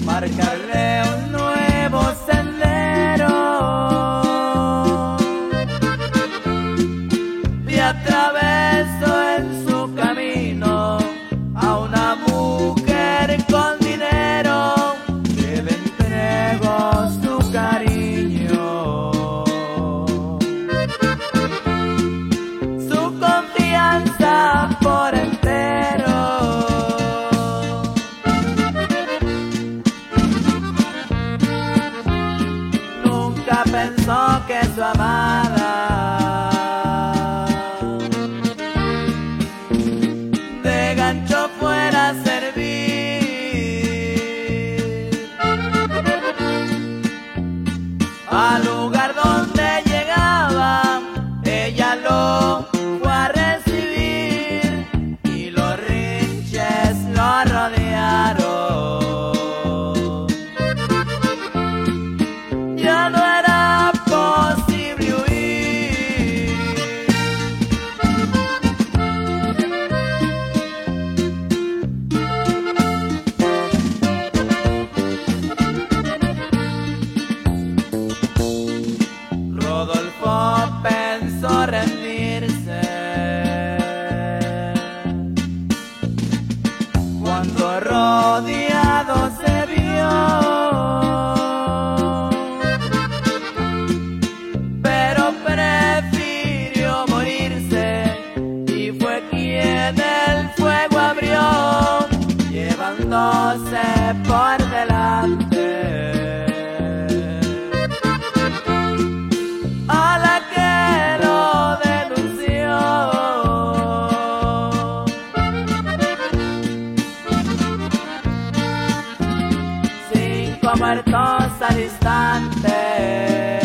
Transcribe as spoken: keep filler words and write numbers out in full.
marcarle un nuevo sendero. Le atraveso en su camino a una mujer con dinero, que le entrego su cariño, su confianza por entero. Nunca pensó que su amada de gancho fuera a servir. Al lugar donde llegaba, ella lo fue a recibir y los rinches lo rodearon. Ya no era posible huir. Rodolfo pensó rendirse cuando rodeado se vio, pero prefirió morirse y fue quien el fuego abrió, llevándose por delante a la que lo denunció. Cinco muertos al instante.